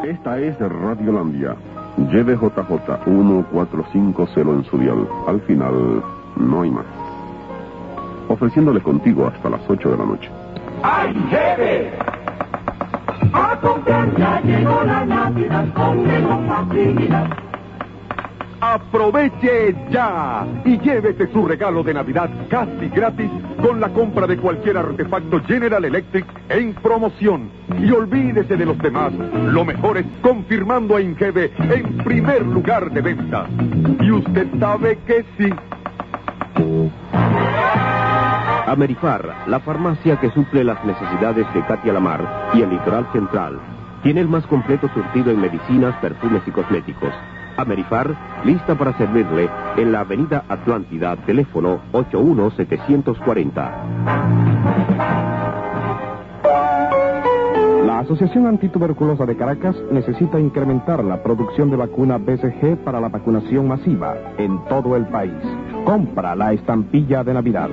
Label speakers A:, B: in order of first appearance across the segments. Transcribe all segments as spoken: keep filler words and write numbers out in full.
A: Esta es Radiolandia. Lleve J J uno cuatro cinco cero en su dial. Al final, no hay más. Ofreciéndole contigo hasta las ocho de la noche.
B: ¡Ay, jefe! A comprar ya llegó la Navidad con menos facilidad.
C: Aproveche ya y llévese su regalo de Navidad casi gratis con la compra de cualquier artefacto General Electric en promoción. Y olvídese de los demás, lo mejor es confirmando a Ingeve en primer lugar de venta. Y usted sabe que sí.
D: Amerifar, la farmacia que suple las necesidades de Katia Lamar y el Litoral Central, tiene el más completo surtido en medicinas, perfumes y cosméticos. Amerifar, lista para servirle en la Avenida Atlántida, teléfono ocho uno siete cuatro cero.
E: La Asociación Antituberculosa de Caracas necesita incrementar la producción de vacuna B C G para la vacunación masiva en todo el país. Compra la estampilla de Navidad.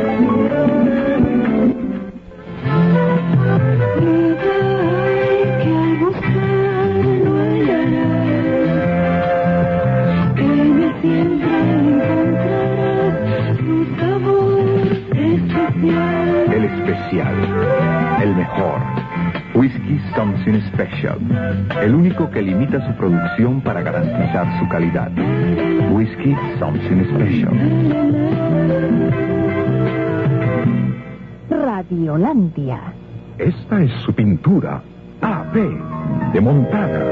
F: El especial, el mejor. Whisky Something Special, el único que limita su producción para garantizar su calidad. Whisky Something Special.
G: Radiolandia.
F: Esta es su pintura A B de Montana.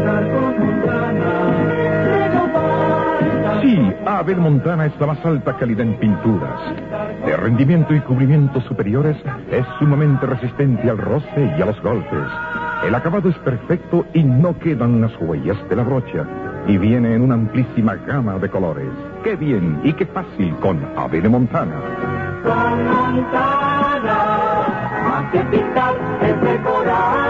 F: Sí, A B de Montana es la más alta calidad en pinturas. De rendimiento y cubrimiento superiores, es sumamente resistente al roce y a los golpes. El acabado es perfecto y no quedan las huellas de la brocha. Y viene en una amplísima gama de colores. ¡Qué bien y qué fácil con A B de Montana!
B: Con Montana, más que pintar es decorar.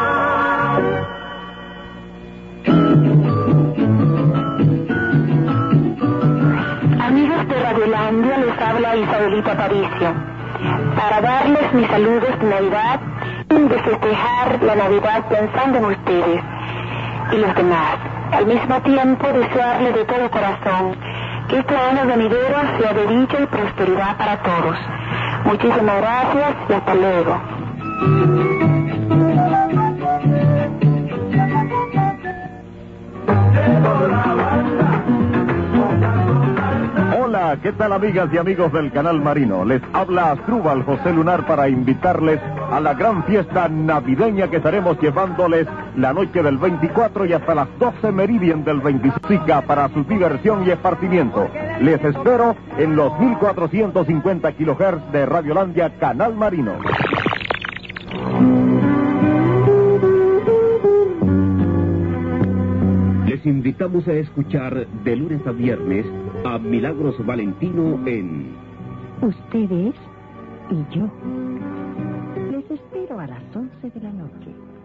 H: Amigos de Radiolandia, les habla Isabelita Aparicio, para darles mis saludos de Navidad y de festejar la Navidad pensando en ustedes y los demás. Al mismo tiempo, desearles de todo corazón que este año venidero sea de dicha y prosperidad para todos. Muchísimas gracias y hasta luego.
I: Hola, ¿qué tal amigas y amigos del Canal Marino? Les habla Asdrúbal José Lunar para invitarles a la gran fiesta navideña que estaremos llevándoles la noche del veinticuatro y hasta las doce meridian del veinticinco para su diversión y esparcimiento. Les espero en los mil cuatrocientos cincuenta kilohertz de Radiolandia Canal Marino.
D: Les invitamos a escuchar de lunes a viernes a Milagros Valentino en
G: Ustedes y yo. Les espero a las once de la noche.